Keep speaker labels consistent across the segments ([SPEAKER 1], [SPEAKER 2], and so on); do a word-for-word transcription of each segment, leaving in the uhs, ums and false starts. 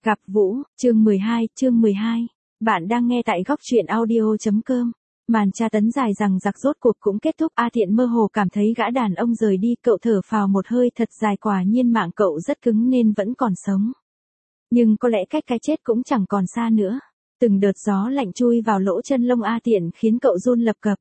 [SPEAKER 1] Gặp Vũ, chương mười hai, chương mười hai. Bạn đang nghe tại góc truyện audio.com. Màn tra tấn dài rằng giặc rốt cuộc cũng kết thúc. A Thiện mơ hồ cảm thấy gã đàn ông rời đi, cậu thở phào một hơi thật dài, quả nhiên mạng cậu rất cứng nên vẫn còn sống. Nhưng có lẽ cách cái chết cũng chẳng còn xa nữa. Từng đợt gió lạnh chui vào lỗ chân lông A Thiện khiến cậu run lập cập.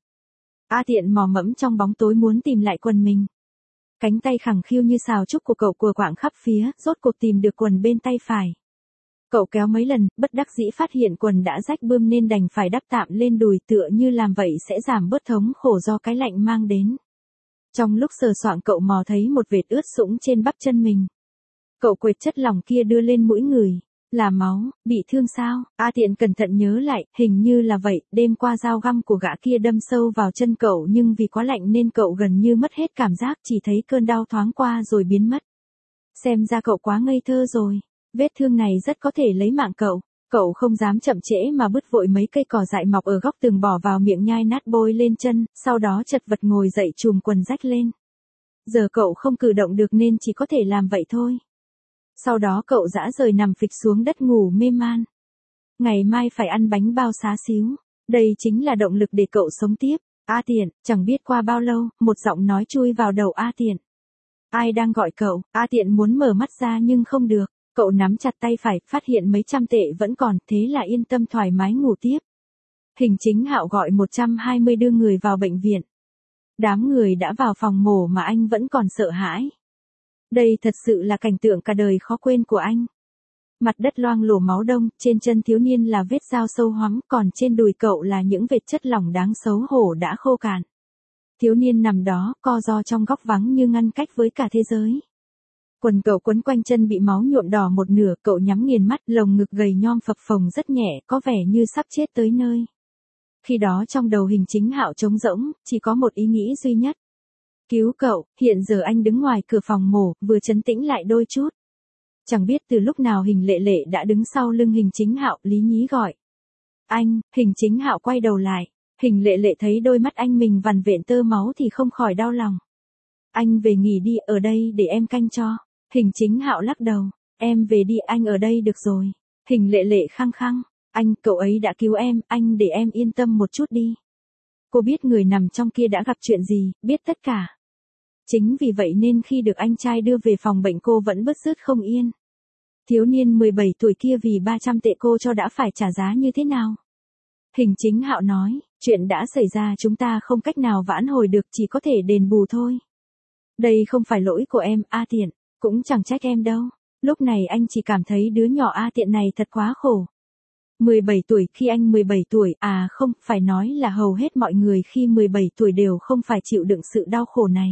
[SPEAKER 1] A Thiện mò mẫm trong bóng tối muốn tìm lại quần mình. Cánh tay khẳng khiu như sào trúc của cậu cùa quạng khắp phía, rốt cuộc tìm được quần bên tay phải. Cậu kéo mấy lần, bất đắc dĩ phát hiện quần đã rách bươm nên đành phải đắp tạm lên đùi, tựa như làm vậy sẽ giảm bớt thống khổ do cái lạnh mang đến. Trong lúc sờ soạng cậu mò thấy một vệt ướt sũng trên bắp chân mình. Cậu quệt chất lỏng kia đưa lên mũi người. Là máu, bị thương sao? A Thiện cẩn thận nhớ lại, hình như là vậy, đêm qua dao găm của gã kia đâm sâu vào chân cậu nhưng vì quá lạnh nên cậu gần như mất hết cảm giác, chỉ thấy cơn đau thoáng qua rồi biến mất. Xem ra cậu quá ngây thơ rồi. Vết thương này rất có thể lấy mạng cậu. Cậu không dám chậm trễ mà bứt vội mấy cây cỏ dại mọc ở góc tường bỏ vào miệng nhai nát bôi lên chân, sau đó chật vật ngồi dậy chùm quần rách lên. Giờ cậu không cử động được nên chỉ có thể làm vậy thôi. Sau đó cậu dã rời nằm phịch xuống đất ngủ mê man. Ngày mai phải ăn bánh bao xá xíu. Đây chính là động lực để cậu sống tiếp. A Thiện, chẳng biết qua bao lâu, một giọng nói chui vào đầu A Thiện. Ai đang gọi cậu? A Thiện muốn mở mắt ra nhưng không được. Cậu nắm chặt tay phải, phát hiện mấy trăm tệ vẫn còn, thế là yên tâm thoải mái ngủ tiếp. Hình Chính Hạo gọi một trăm hai mươi đưa người vào bệnh viện. Đám người đã vào phòng mổ mà anh vẫn còn sợ hãi. Đây thật sự là cảnh tượng cả đời khó quên của anh. Mặt đất loang lổ máu đông, trên chân thiếu niên là vết dao sâu hoắm, còn trên đùi cậu là những vệt chất lỏng đáng xấu hổ đã khô cạn. Thiếu niên nằm đó, co ro trong góc vắng như ngăn cách với cả thế giới. Quần cậu quấn quanh chân bị máu nhuộm đỏ một nửa, cậu nhắm nghiền mắt, lồng ngực gầy nhom phập phồng rất nhẹ, có vẻ như sắp chết tới nơi. Khi đó trong đầu Hình Chính Hạo trống rỗng, chỉ có một ý nghĩ duy nhất. Cứu cậu. Hiện giờ anh đứng ngoài cửa phòng mổ, vừa trấn tĩnh lại đôi chút. Chẳng biết từ lúc nào Hình Lệ Lệ đã đứng sau lưng Hình Chính Hạo, lý nhí gọi. Anh. Hình Chính Hạo quay đầu lại. Hình Lệ Lệ thấy đôi mắt anh mình vằn vện tơ máu thì không khỏi đau lòng. Anh về nghỉ đi, ở đây để em canh cho. Hình Chính Hạo lắc đầu. Em về đi, anh ở đây được rồi. Hình Lệ Lệ khăng khăng. Anh, cậu ấy đã cứu em, anh để em yên tâm một chút đi. Cô biết người nằm trong kia đã gặp chuyện gì, biết tất cả. Chính vì vậy nên khi được anh trai đưa về phòng bệnh cô vẫn bứt rứt không yên. Thiếu niên mười bảy tuổi kia vì ba trăm tệ cô cho đã phải trả giá như thế nào? Hình Chính Hạo nói, chuyện đã xảy ra chúng ta không cách nào vãn hồi được, chỉ có thể đền bù thôi. Đây không phải lỗi của em, A Thiện, cũng chẳng trách em đâu. Lúc này anh chỉ cảm thấy đứa nhỏ A Thiện này thật quá khổ. mười bảy tuổi, khi anh mười bảy tuổi, à không, phải nói là hầu hết mọi người khi mười bảy tuổi đều không phải chịu đựng sự đau khổ này.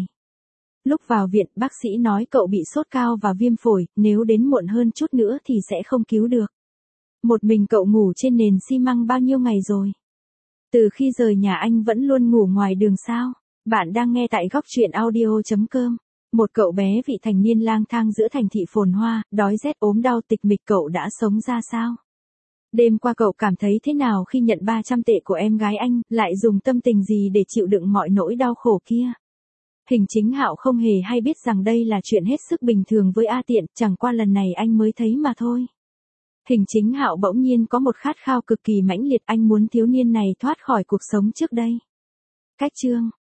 [SPEAKER 1] Lúc vào viện, bác sĩ nói cậu bị sốt cao và viêm phổi, nếu đến muộn hơn chút nữa thì sẽ không cứu được. Một mình cậu ngủ trên nền xi măng bao nhiêu ngày rồi? Từ khi rời nhà anh vẫn luôn ngủ ngoài đường sao? Bạn đang nghe tại góc truyện audio.com. Một cậu bé vị thành niên lang thang giữa thành thị phồn hoa, đói rét ốm đau tịch mịch, cậu đã sống ra sao? Đêm qua cậu cảm thấy thế nào khi nhận ba trăm tệ của em gái anh, lại dùng tâm tình gì để chịu đựng mọi nỗi đau khổ kia? Hình Chính Hạo không hề hay biết rằng đây là chuyện hết sức bình thường với A Thiện, chẳng qua lần này anh mới thấy mà thôi. Hình Chính Hạo bỗng nhiên có một khát khao cực kỳ mãnh liệt, anh muốn thiếu niên này thoát khỏi cuộc sống trước đây. Cách chương